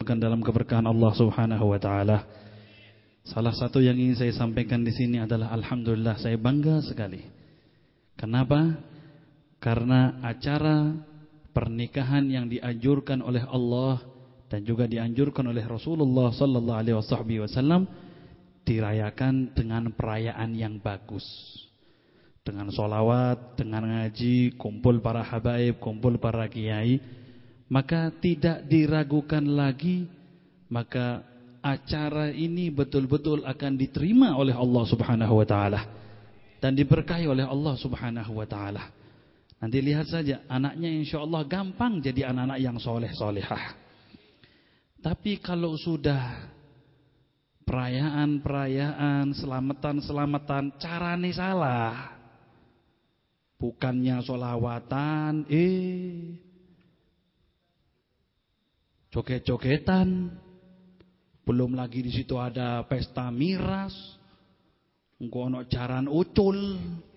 kumpulkan dalam keberkahan Allah Subhanahu wa taala. Salah satu yang ingin saya sampaikan di sini adalah alhamdulillah saya bangga sekali. Kenapa? Karena acara pernikahan yang dianjurkan oleh Allah dan juga dianjurkan oleh Rasulullah sallallahu alaihi wasallam dirayakan dengan perayaan yang bagus. Dengan sholawat, dengan ngaji, kumpul para habaib, kumpul para kiai, maka tidak diragukan lagi, maka acara ini betul-betul akan diterima oleh Allah Subhanahu wa taala dan diberkahi oleh Allah Subhanahu wa taala. Nanti lihat saja anaknya insyaallah gampang jadi anak-anak yang soleh-solehah. Tapi kalau sudah perayaan-perayaan, selamatan-selamatan, carane salah. Bukannya sholawatan, joget-jogetan. Belum lagi di situ ada pesta miras. Engko ono jaran ucul.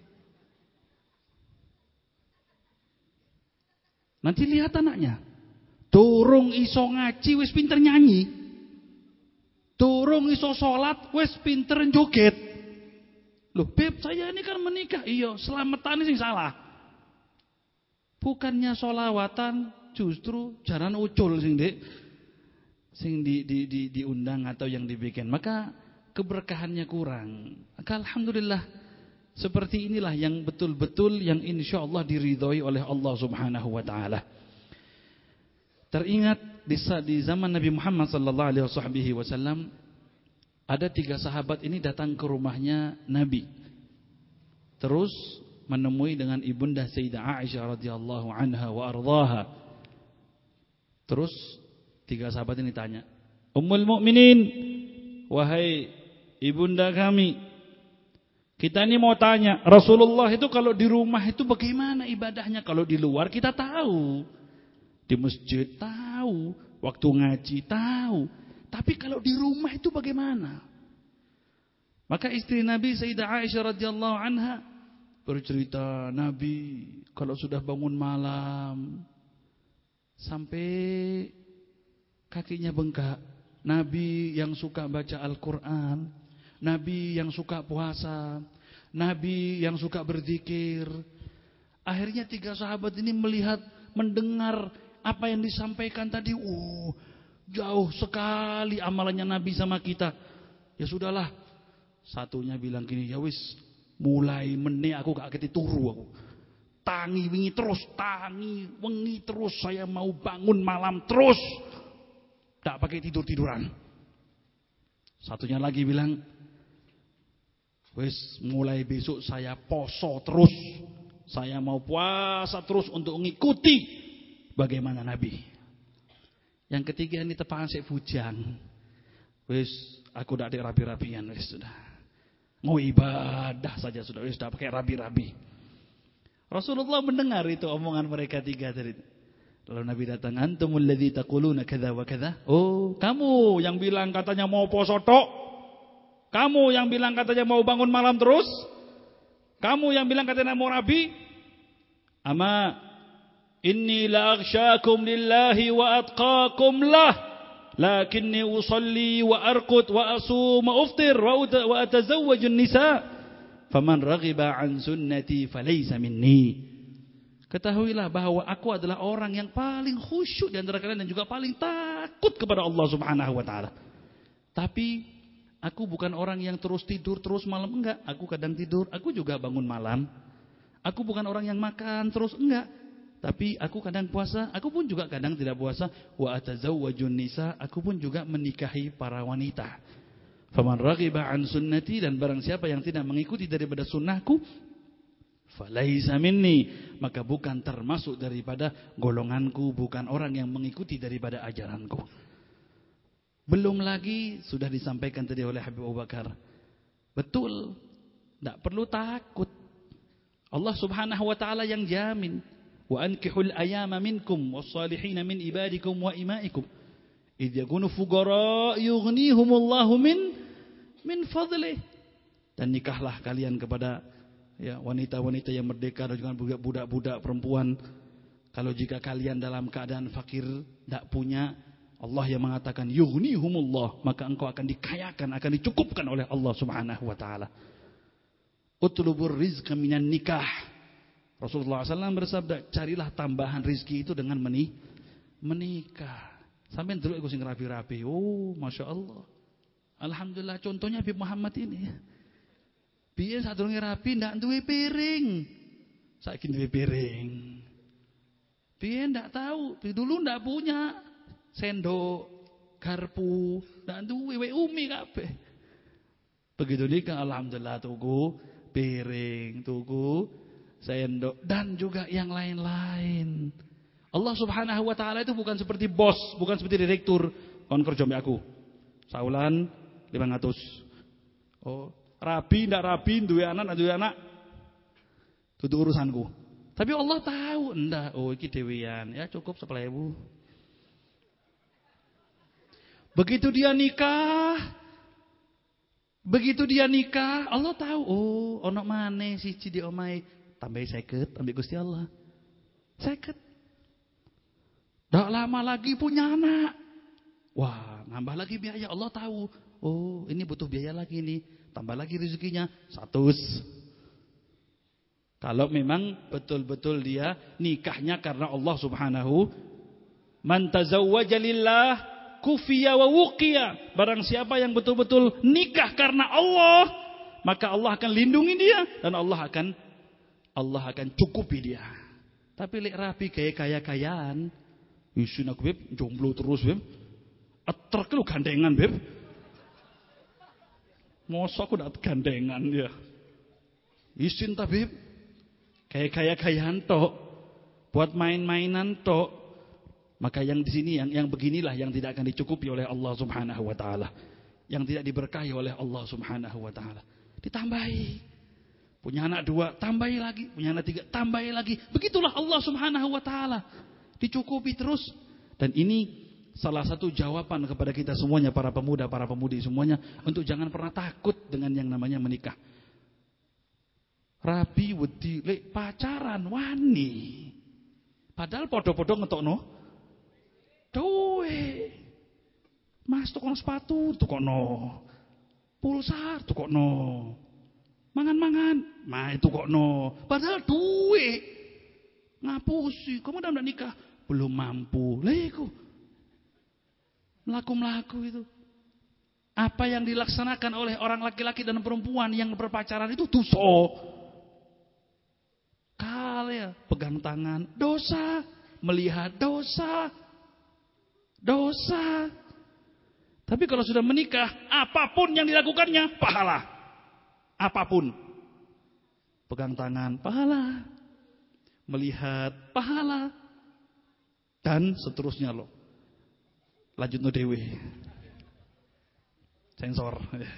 Nanti lihat anaknya. Durung iso ngaji wis pinter nyanyi. Durung iso sholat wis pinter joget. Loh, Beb, saya ini kan menikah. Iya, selamatan sing salah. Bukannya sholawatan, justru jaran ucul sing diundang atau yang dibikin. Maka keberkahannya kurang. Maka alhamdulillah seperti inilah yang betul-betul yang insyaallah diridhoi oleh Allah Subhanahu wa taala. Teringat di zaman Nabi Muhammad sallallahu alaihi wasallam ada 3 sahabat ini datang ke rumahnya Nabi. Terus menemui dengan ibunda Sayyidah Aisyah radhiyallahu anha wa ardhaha. Terus 3 sahabat ini tanya, "Ummul Mukminin, wahai ibunda kami, kita ini mau tanya, Rasulullah itu kalau di rumah itu bagaimana ibadahnya? Kalau di luar kita tahu, di masjid tahu, waktu ngaji tahu, tapi kalau di rumah itu bagaimana?" Maka istri Nabi Sayyidah Aisyah radhiyallahu anha bercerita, Nabi kalau sudah bangun malam sampai kakinya bengkak, Nabi yang suka baca Al-Quran, Nabi yang suka puasa, Nabi yang suka berzikir. Akhirnya 3 sahabat ini melihat, mendengar apa yang disampaikan tadi. Jauh sekali amalannya Nabi sama kita. Ya sudahlah. Satunya bilang gini, ya wis, mulai meneh aku gak keti turu aku. Tangi wingi terus, tangi wengi terus, saya mau bangun malam terus. Tak pakai tidur-tiduran. Satunya lagi bilang, wis mulai besok saya poso terus. Saya mau puasa terus untuk mengikuti bagaimana Nabi. Yang ketiga ini tepangan saya bujang. Wis aku dak ada rabi-rabian wis sudah. Mau ibadah saja sudah, wis dak pakai rabi-rabi. Rasulullah mendengar itu omongan mereka 3 tadi. Lalu Nabi datang, antumul ladzi taquluna kadza wa kadza. Oh, kamu yang bilang katanya mau poso tok. Kamu yang bilang katanya mau bangun malam terus. Kamu yang bilang katanya mau rabi. Ama inni la aghsyakum lillahi wa atqakum lah. Lakinni usalli wa arqud wa asum wa uftir wa atazawwaju an-nisa. Faman raghiba an sunnati falaysa minni. Ketahuilah bahwa aku adalah orang yang paling khusyuk di antara kalian dan juga paling takut kepada Allah Subhanahu wa taala. Tapi aku bukan orang yang terus tidur terus malam, enggak. Aku kadang tidur, aku juga bangun malam. Aku bukan orang yang makan terus, enggak. Tapi aku kadang puasa, aku pun juga kadang tidak puasa. Wa atazawwajun nisa, aku pun juga menikahi para wanita. Faman raghiba an sunnati, dan barang siapa yang tidak mengikuti daripada sunnahku, falaisa minni, maka bukan termasuk daripada golonganku, bukan orang yang mengikuti daripada ajaranku. Belum lagi sudah disampaikan tadi oleh Habib Abu Bakar. Betul, tidak perlu takut. Allah Subhanahu wa taala yang jamin. Wa ankihul ayama minkum was-salihina min ibadikum wa imaikum idh yakunu fuqara yughnihumullahu min fadlih. Dan nikahlah kalian kepada wanita-wanita yang merdeka dan juga budak-budak perempuan. Kalau jika kalian dalam keadaan fakir, tidak punya, Allah yang mengatakan yughnihumullah, maka engkau akan dikayakan, akan dicukupkan oleh Allah Subhanahu wa taala. Utlubur rizqa minan nikah. Rasulullah SAW bersabda, carilah tambahan rizki itu dengan menikah. Sampai dulu aku sing rapi-rapi. Oh, Masya Allah. Alhamdulillah, contohnya Habib Muhammad ini. Biar sadurunge rapi ndak duwe piring. Saiki duwe piring. Biar ndak tahu, dulu ndak punya sendok, garpu, ndak duwe umi kabeh. Begitu nikah alhamdulillah tuku piring, tuku sendok dan juga yang lain-lain. Allah Subhanahu wa taala itu bukan seperti bos, bukan seperti direktur. Kon kerja mbek aku. Saulan 500. Oh, rabi ndak rabi duwe anak. Itu urusanku. Tapi Allah tahu ndak, oh iki dewean, ya cukup 10.000. Begitu dia nikah, Allah tahu, oh ono maneh siji di omahe, tambahi 50 ambek Gusti Allah. 50. Ndak lama lagi punya anak. Wah, nambah lagi biaya, Allah tahu. Oh, ini butuh biaya lagi nih. Tambah lagi rezekinya 100. Kalau memang betul-betul dia nikahnya karena Allah Subhanahu. Man tazawwaja lillah kufiya wa wuqiya. Barang siapa yang betul-betul nikah karena Allah, maka Allah akan lindungi dia dan Allah akan cukupi dia. Tapi lek rapi kaya-kayaan, isin aku beb jomblo terus beb. Atrek lu gandengan beb. Mosok aku ndak gandengan ya. Isin ta beb. Kayak tok, buat main-mainan tok, maka yang di sini yang beginilah yang tidak akan dicukupi oleh Allah Subhanahu wa taala, yang tidak diberkahi oleh Allah Subhanahu wa taala. Ditambahi, punya anak 2, tambahi lagi, punya anak 3, tambahi lagi. Begitulah Allah Subhanahu wa taala, dicukupi terus. Dan ini salah satu jawaban kepada kita semuanya, para pemuda, para pemudi semuanya, untuk jangan pernah takut dengan yang namanya menikah. Rabi wedi lek pacaran wani. Padahal podo-podo ngetokno duwe. Mas tukono sepatu, tukono pulsa, tukono mangan-mangan, mah itu kono. Padahal duwe. Ngapusi, kamu udah nikah belum mampu. Lah iku. Melaku-melaku itu. Apa yang dilaksanakan oleh orang laki-laki dan perempuan yang berpacaran itu dosa. Ya, pegang tangan dosa, melihat dosa. Tapi kalau sudah menikah, apapun yang dilakukannya pahala. Apapun. Pegang tangan pahala, melihat pahala, dan seterusnya loh. Lanjut no dewe. Sensor.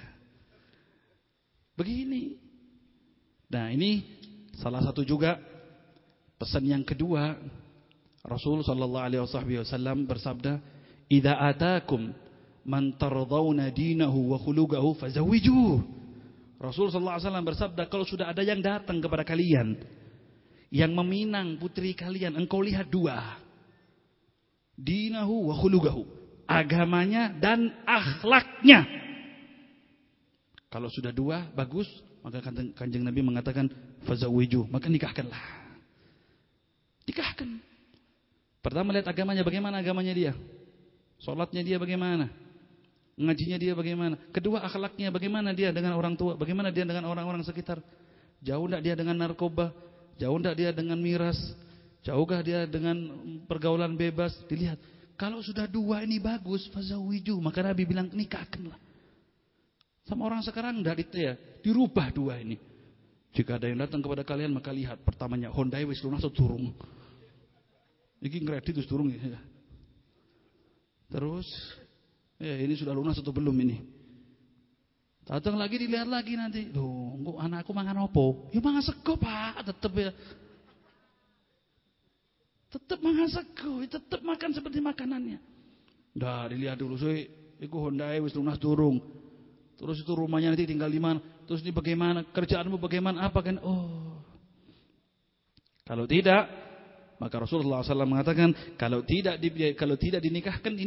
Begini. Nah, ini salah satu juga pesan yang kedua, Rasul sallallahu alaihi wasallam bersabda, "Idza atakum man tardawna dinahu wa khuluquhu fazawwijuh." Rasul sallallahu alaihi wasallam bersabda, kalau sudah ada yang datang kepada kalian yang meminang putri kalian, engkau lihat 2. Dinahu wa khuluquhu, agamanya dan akhlaknya. Kalau sudah 2 bagus, maka Kanjeng Nabi mengatakan fazawwijuh, maka nikahkanlah. Nikahkan. Pertama lihat agamanya, bagaimana agamanya dia. Salatnya dia bagaimana. Ngajinya dia bagaimana. Kedua akhlaknya, bagaimana dia dengan orang tua. Bagaimana dia dengan orang-orang sekitar. Jauh enggak dia dengan narkoba. Jauh enggak dia dengan miras. Jauhkah dia dengan pergaulan bebas. Dilihat. Kalau sudah 2 ini bagus, fazawiju. Maka Nabi bilang nikahkanlah. Sama orang sekarang enggak dirubah 2 ini. Jika ada yang datang kepada kalian, maka lihat pertamanya Honda wis lunas atau turun. Iki kredit wis turun ya. Terus ini sudah lunas atau belum ini? Datang lagi dilihat lagi nanti. Loh, kok anakku mangan opo? Ya mangan sego, Pak, tetep ya. Tetep mangan sego, tetep makan seperti makanannya. Dah dilihat dulu sih, iku Honda wis lunas turun. Terus itu rumahnya nanti tinggal di mana? Terus ini bagaimana? Kerjaanmu bagaimana? Apa kan? Oh. Kalau tidak, maka Rasulullah SAW mengatakan kalau tidak dinikahkan ini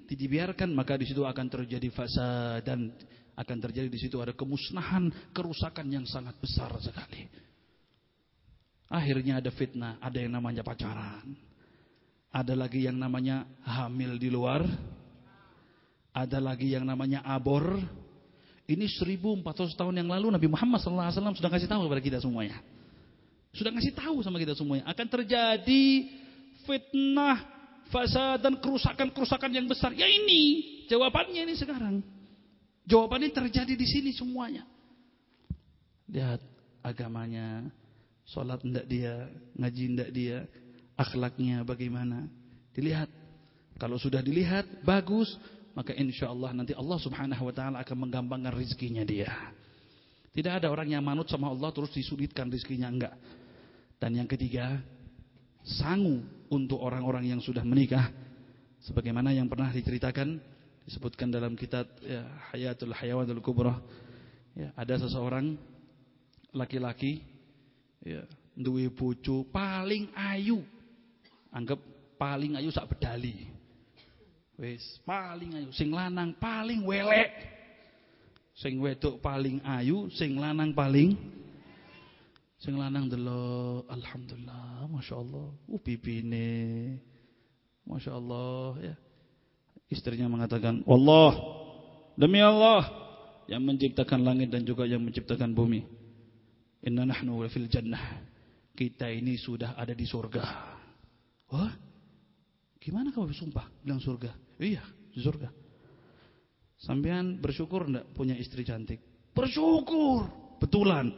dibiarkan, maka di situ akan terjadi fasad dan akan terjadi di situ ada kemusnahan, kerusakan yang sangat besar sekali. Akhirnya ada fitnah, ada yang namanya pacaran. Ada lagi yang namanya hamil di luar. Ada lagi yang namanya abor. Ini 1400 tahun yang lalu Nabi Muhammad SAW sudah kasih tahu kepada kita semuanya. Sudah kasih tahu sama kita semuanya. Akan terjadi fitnah, fasad dan kerusakan-kerusakan yang besar. Ya ini, jawabannya ini sekarang. Jawabannya terjadi di sini semuanya. Lihat agamanya, sholat enggak dia, ngaji enggak dia, akhlaknya bagaimana. Dilihat. Kalau sudah dilihat, bagus. Maka insya Allah nanti Allah subhanahu wa ta'ala akan menggampangkan rizkinya dia. Tidak ada orang yang manut sama Allah terus disulitkan rizkinya, enggak. Dan yang ketiga, sangu untuk orang-orang yang sudah menikah. Sebagaimana yang pernah diceritakan, disebutkan dalam kitab ya, Hayatul Hayawatul Kubra. Ya, ada seseorang laki-laki ya, duwe bojo paling ayu. Anggap paling ayu sak bedali. Wis paling ayu, sing lanang paling welek. Sing wedok paling ayu, sing lanang paling. Sing lanang delok, alhamdulillah, masyaallah. Pipine. Masyaallah ya. Istrinya mengatakan, "Allah, demi Allah yang menciptakan langit dan juga yang menciptakan bumi. Inna nahnu fil jannah." Kita ini sudah ada di surga. Wah? Gimana kau bersumpah bilang surga? Iya, di surga. Sampean bersyukur enggak punya istri cantik? Bersyukur. Betulan.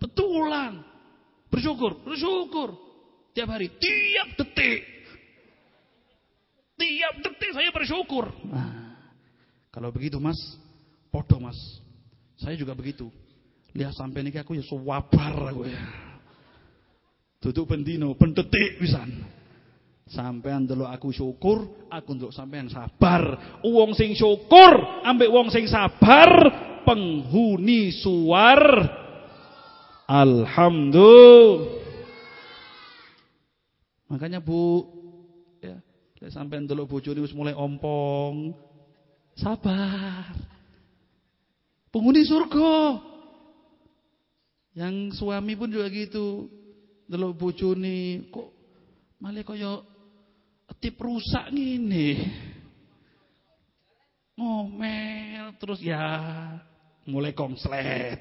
Bersyukur. Tiap hari, tiap detik saya bersyukur. Nah, kalau begitu Mas, podo Mas. Saya juga begitu. Lihat sampai niki aku ya suwabar aku ya. Duduk pendino, pendetik pisan. Sampean ndelok aku syukur, aku ndelok sampean sabar. Wong sing syukur ambek wong sing sabar penghuni suwar. Alhamdulillah. Makanya Bu, ya, sampean ndelok bojone wis mulai ompong, sabar. Penghuni surga. Yang suami pun juga gitu. Ndelok bojone kok malah kaya tip rusak ngene. Ngomel terus ya mulai kongslet.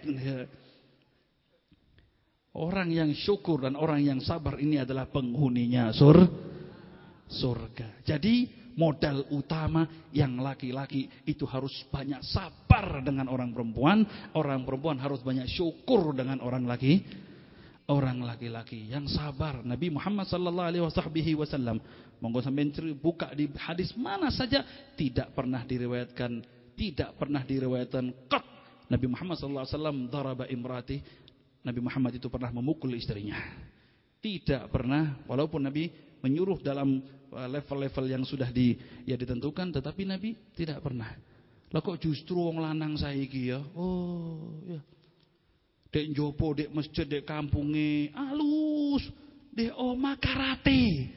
Orang yang syukur dan orang yang sabar ini adalah penghuninya surga. Jadi modal utama yang laki-laki itu harus banyak sabar dengan orang perempuan. Orang perempuan harus banyak syukur dengan orang laki-laki yang sabar. Nabi Muhammad sallallahu alaihi wasallam, monggo sampeyan buka di hadis mana saja tidak pernah diriwayatkan qat Nabi Muhammad sallallahu alaihi wasallam daraba imrati. Nabi Muhammad itu pernah memukul istrinya. Tidak pernah, walaupun Nabi menyuruh dalam level-level yang sudah ditentukan, tetapi Nabi tidak pernah. Lah kok justru wong lanang saiki ya? Oh, ya. Dek njopo, dek masjid, dek kampunge alus, dek oma karate,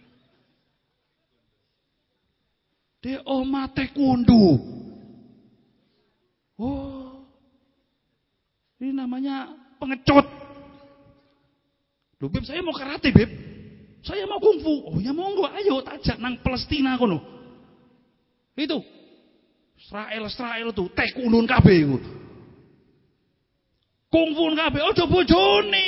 dek oma taekwondo. Oh, ini namanya pengecut. Loh Beb, saya mau karate Beb, saya mau kungfu. Oh ya monggo, ayo tajak nang Palestina kono. Itu Israel tuh taekwondo kabeh iku. Kungfu kabeh aja bojone.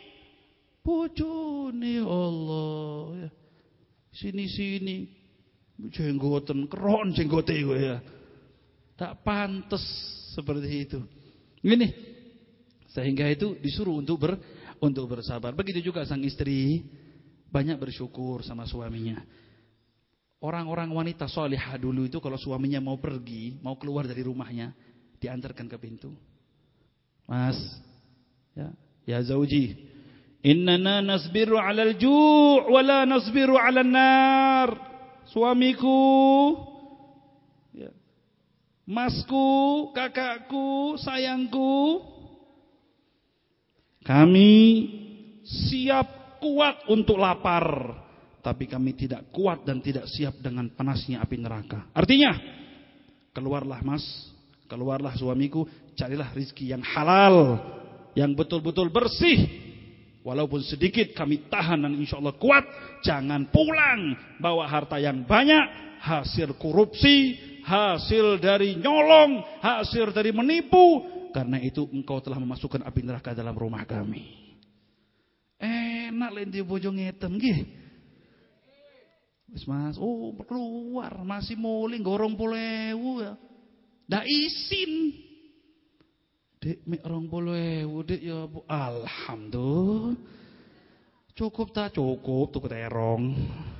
Bojone Allah ya. Sini jenggoten keron jenggote kowe ya. Tak pantes seperti itu. Ini sehingga itu disuruh untuk bersabar. Begitu juga sang istri banyak bersyukur sama suaminya. Orang-orang wanita salihah dulu itu kalau suaminya mau pergi, mau keluar dari rumahnya, diantarkan ke pintu. Mas, ya zauji, innana nasbiru 'alal ju' wa la nasbiru 'alan nar. Suamiku, ya, masku, kakakku, sayangku, kami siap kuat untuk lapar, tapi kami tidak kuat dan tidak siap dengan panasnya api neraka. Artinya, keluarlah mas, keluarlah suamiku, carilah rizki yang halal, yang betul-betul bersih. Walaupun sedikit kami tahan dan insya Allah kuat. Jangan pulang bawa harta yang banyak, hasil korupsi, hasil dari nyolong, hasil dari menipu. Karena itu engkau telah memasukkan api neraka dalam rumah kami. Enak lain dia bojo ngeten nggih. Wis mas, oh keluar masih muling 20.000 ya. Ndak isin. Dek mek 20.000 dek ya Bu. Alhamdulillah. Cukup tak cukup tuku terong.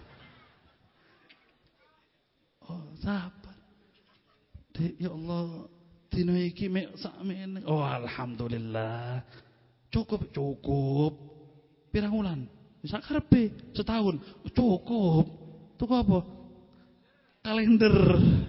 Oh, sabar. Dek ya Allah, dina iki mek sakmene. Oh, alhamdulillah. Cukup. Pirang wulan? Sak karepe setahun. Cukup. Tuku apa? Kalender.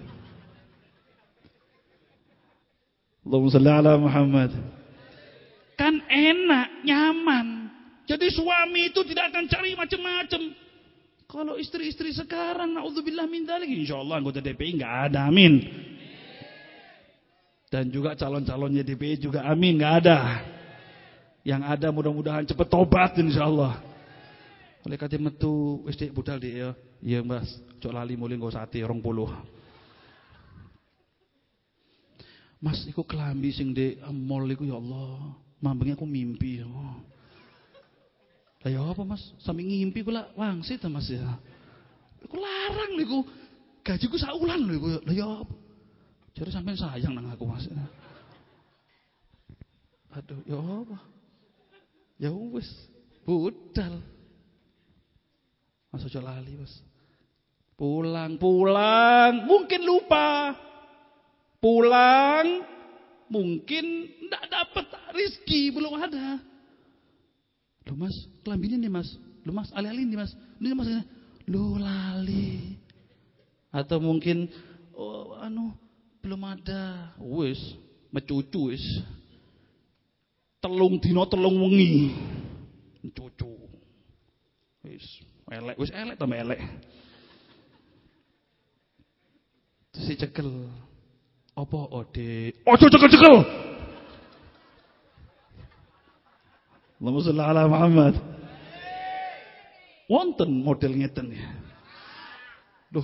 Allahumma shalli ala Muhammad. Kan enak, nyaman. Jadi suami itu tidak akan cari macam-macam. Kalau istri-istri sekarang, naudzubillah min dzalik, insyaallah anggota DPI enggak ada, amin. Dan juga calon-calonnya DPI juga amin, enggak ada. Yang ada mudah-mudahan cepat tobat insyaallah. Oleh kate metu wis dik budal dik ya. Iya Mas, cok lali mulih nggo sate 20. Mas, iku kelambi sing ndek mall iku ya Allah. Mambengi aku mimpi ya. Lah ya apa Mas? Sampe ngimpi kula wangsit ta Mas ya. Iku larang niku. Gajiku sak wulan lho iku. Lah ya apa? Jare sampean sayang nang aku Mas. Aduh, ya apa? Ya wis, budal. Mas aja lali, Mas. Pulang. Mungkin lupa. Pulang, mungkin tidak dapat rezeki, belum ada. Loh Mas, kelambinnya nih Mas. Loh Mas, alih-alih nih Mas. Ini Mas, loh lali. Atau mungkin, belum ada. Wis, mecucu wis. Telung dino telung wengi. Cucu. Wis elek tambah elek. Terus si cekel. Apa ode? Ojo cekel-cekel. Allahumma shalli ala Muhammad. Wonten model ngeten ya. Duh.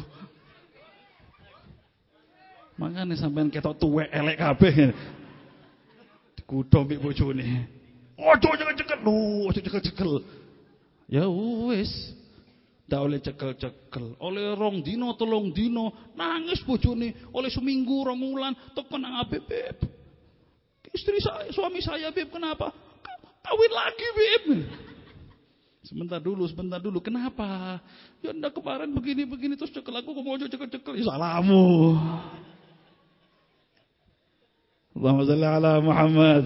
Makane sampean ketok tuwek elek kabeh. Dikudho mbek bojone. Ojo cekel-cekel. Lho, ojo cekel-cekel. Ya wis. Ndak oleh cekel-cekel, oleh 2 dino 3 dino nangis bojone, oleh seminggu 2 wulan tekan nang Beb. Istri saya, suami saya Beb, kenapa? Kawin lagi Beb. Sebentar dulu. Kenapa? Ya ndak kemarin begini terus cekel aku mau cekel-cekel. Ya salahmu. Allahumma shalli ala Muhammad.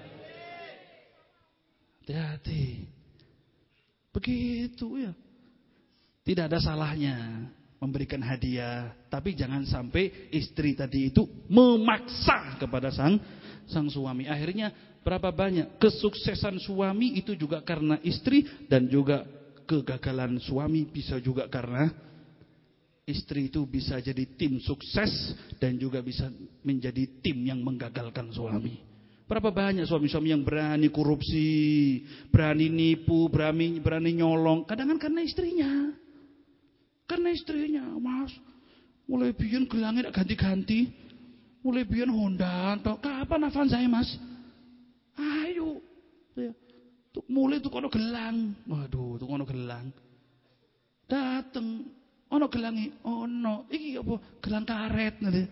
Hati-hati. Begitu ya. Tidak ada salahnya memberikan hadiah, tapi jangan sampai istri tadi itu memaksa kepada sang suami. Akhirnya berapa banyak kesuksesan suami itu juga karena istri, dan juga kegagalan suami bisa juga karena istri itu bisa jadi tim sukses dan juga bisa menjadi tim yang menggagalkan suami. Berapa banyak suami-suami yang berani korupsi, berani nipu, berani nyolong, kadang karena istrinya. Karena istrinya, Mas, mulai biyen gelangnya ganti-ganti, mulai biyen Honda, kapan Avanza saya Mas? Ayo, ya. Mulai tuh kono gelang, waduh, tuh kono gelang, dateng, ono gelangi, ono, iki apa? Gelang karet nanti.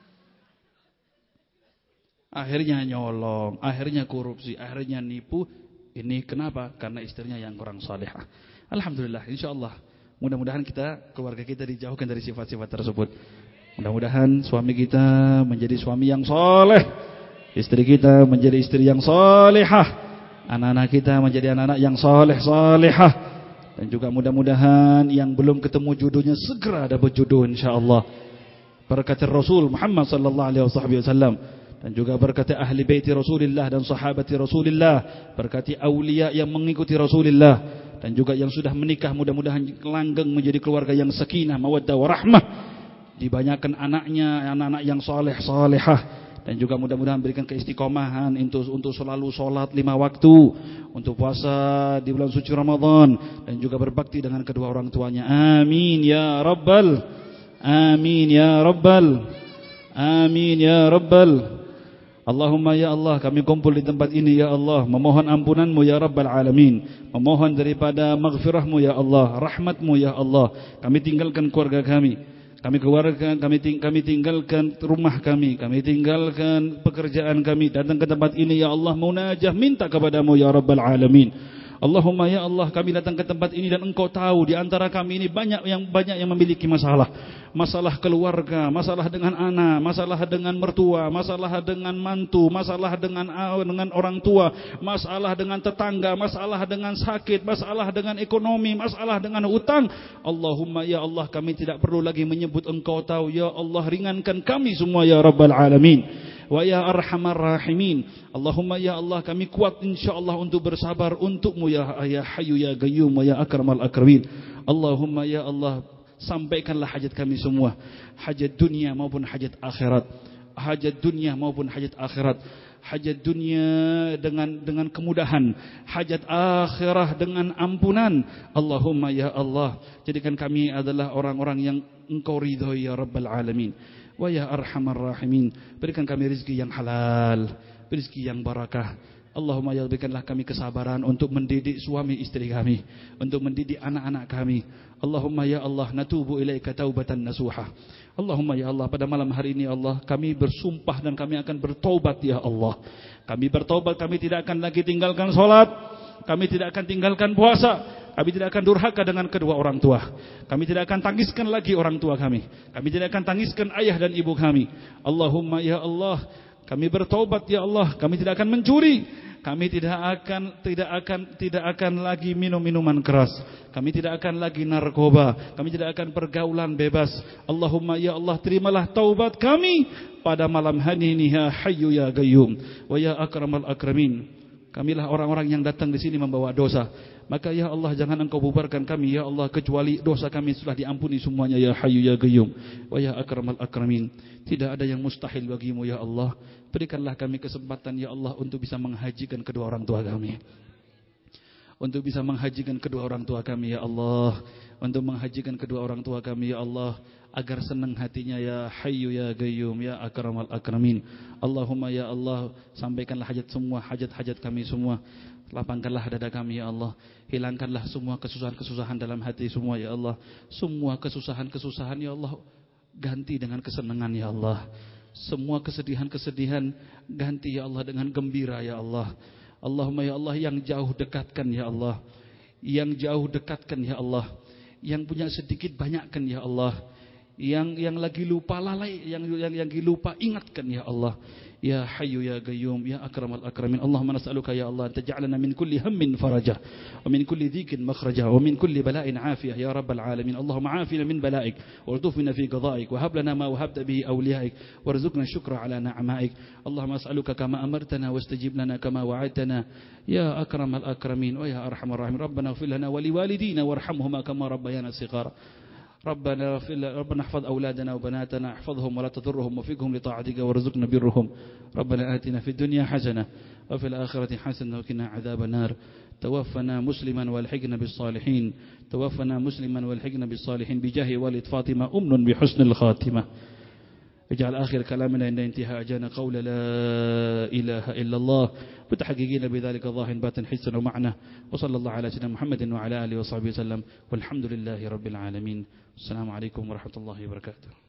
Akhirnya nyolong, akhirnya korupsi, akhirnya nipu. Ini kenapa? Karena istrinya yang kurang salihah. Alhamdulillah, insyaallah. Mudah-mudahan keluarga kita dijauhkan dari sifat-sifat tersebut. Mudah-mudahan suami kita menjadi suami yang soleh, istri kita menjadi istri yang solehah, anak-anak kita menjadi anak-anak yang soleh-solehah, dan juga mudah-mudahan yang belum ketemu jodohnya segera dapat jodoh insyaallah. Berkat Rasul Muhammad sallallahu alaihi wasallam, dan juga berkati ahli baiti Rasulullah dan sahabati Rasulullah, berkati aulia yang mengikuti Rasulullah, dan juga yang sudah menikah mudah-mudahan langgeng menjadi keluarga yang sakinah, mawaddah warahmah. Dibanyakan anaknya, anak-anak yang soleh solehah, dan juga mudah-mudahan berikan keistiqomahan untuk selalu sholat 5 waktu, untuk puasa di bulan suci Ramadan, dan juga berbakti dengan kedua orang tuanya. Amin ya rabbal, amin ya rabbal, amin ya rabbal. Allahumma ya Allah, kami kumpul di tempat ini ya Allah, memohon ampunanmu ya Rabbal Alamin, memohon daripada maghfirahmu ya Allah, rahmatmu ya Allah. Kami tinggalkan keluarga kami, kami tinggalkan rumah kami tinggalkan pekerjaan kami, datang ke tempat ini ya Allah, munajah minta kepadamu ya Rabbal Alamin. Allahumma ya Allah, kami datang ke tempat ini dan Engkau tahu di antara kami ini banyak yang memiliki masalah keluarga, masalah dengan anak, masalah dengan mertua, masalah dengan mantu, masalah dengan orang tua, masalah dengan tetangga, masalah dengan sakit, masalah dengan ekonomi, masalah dengan utang. Allahumma ya Allah, kami tidak perlu lagi menyebut, Engkau tahu ya Allah, ringankan kami semua ya Rabbal Alamin. Wa ya arhamar rahimin. Allahumma ya Allah, kami kuat insyaallah untuk bersabar untukmu ya Hayyu ya Qayyum wa ya akramal akramin. Allahumma ya Allah, sampaikanlah hajat kami semua, hajat dunia maupun hajat akhirat, hajat dunia maupun hajat akhirat. Hajat dunia dengan kemudahan, hajat akhirah dengan ampunan. Allahumma ya Allah, jadikan kami adalah orang-orang yang Engkau ridhoi ya Rabbal Alamin. Wa ya arhamar rahimin, berikan kami rezeki yang halal, rezeki yang barakah. Allahumma ya, berikanlah kami kesabaran untuk mendidik suami istri kami, untuk mendidik anak-anak kami. Allahumma ya Allah, natubu ilaika taubatan nasuha. Allahumma ya Allah, pada malam hari ini Allah, kami bersumpah dan kami akan bertaubat ya Allah. Kami bertaubat, kami tidak akan lagi tinggalkan salat, kami tidak akan tinggalkan puasa, kami tidak akan durhaka dengan kedua orang tua, kami tidak akan tangiskan lagi orang tua kami tidak akan tangiskan ayah dan ibu kami. Allahumma ya Allah, kami bertaubat ya Allah, kami tidak akan mencuri, kami tidak akan lagi minum minuman keras, kami tidak akan lagi narkoba, kami tidak akan pergaulan bebas. Allahumma ya Allah, terimalah taubat kami pada malam hari ini ya Hayyu ya Qayyum wa ya akramal akramin. Kamilah orang-orang yang datang di sini membawa dosa, maka ya Allah, jangan Engkau bubarkan kami ya Allah, kecuali dosa kami sudah diampuni semuanya ya Hayyu ya Qayyum wa ya akramal akramin. Tidak ada yang mustahil bagimu ya Allah. Berikanlah kami kesempatan ya Allah untuk bisa menghajikan kedua orang tua kami, untuk bisa menghajikan kedua orang tua kami ya Allah, untuk menghajikan kedua orang tua kami ya Allah, agar senang hatinya ya Hayyu ya Qayyum ya akramal akramin. Allahumma ya Allah, sampaikanlah hajat kami semua. Lapangkanlah dada kami ya Allah, hilangkanlah semua kesusahan-kesusahan dalam hati semua ya Allah. Semua kesusahan-kesusahan ya Allah, ganti dengan kesenangan ya Allah. Semua kesedihan-kesedihan ganti ya Allah dengan gembira ya Allah. Allahumma ya Allah, yang jauh dekatkan ya Allah, yang jauh dekatkan ya Allah, yang punya sedikit banyakkan ya Allah, yang lagi lupa lalai, yang lagi lupa ingatkan ya Allah. Ya Hayyu ya Qayyum ya akramal akramin. Allahumma nas'aluka ya Allah, taj'alna min kulli hammin faraja, wa min kulli dhikin makhraja, wa min kulli bala'in afiyah ya Rabbal Alamin. Allahumma afina min bala'ik, warzuqna fi qada'ik, wa hab lana ma wahabta bihi awliyaik, warzuqna syukra ala na'maik. Allahumma as'aluka kama amartana wastajib lana kama wa'adtana ya akramal akramin wa ya arhamar rahimin. Rabbana ighfir lana wa liwalidina warhamhuma kama rabbayana shighara. ربنا احفظ أولادنا وبناتنا، احفظهم ولا تضرهم وفقهم لطاعتك وارزقنا برهم. ربنا آتنا في الدنيا حسنة وفي الآخرة حسنة وقنا عذاب النار. توفنا مسلما والحقنا بالصالحين، توفنا مسلما والحقنا بالصالحين بجاه والد فاطمة أمن بحسن الخاتمة. اجعل آخر كلامنا عند انتهاء أجانا قول لا إله إلا الله، متحققين بذلك ظاهر باطن حسن ومعنى. وصلى الله على سيدنا محمد وعلى آله وصحبه وسلم، والحمد لله رب العالمين. السلام عليكم ورحمة الله وبركاته.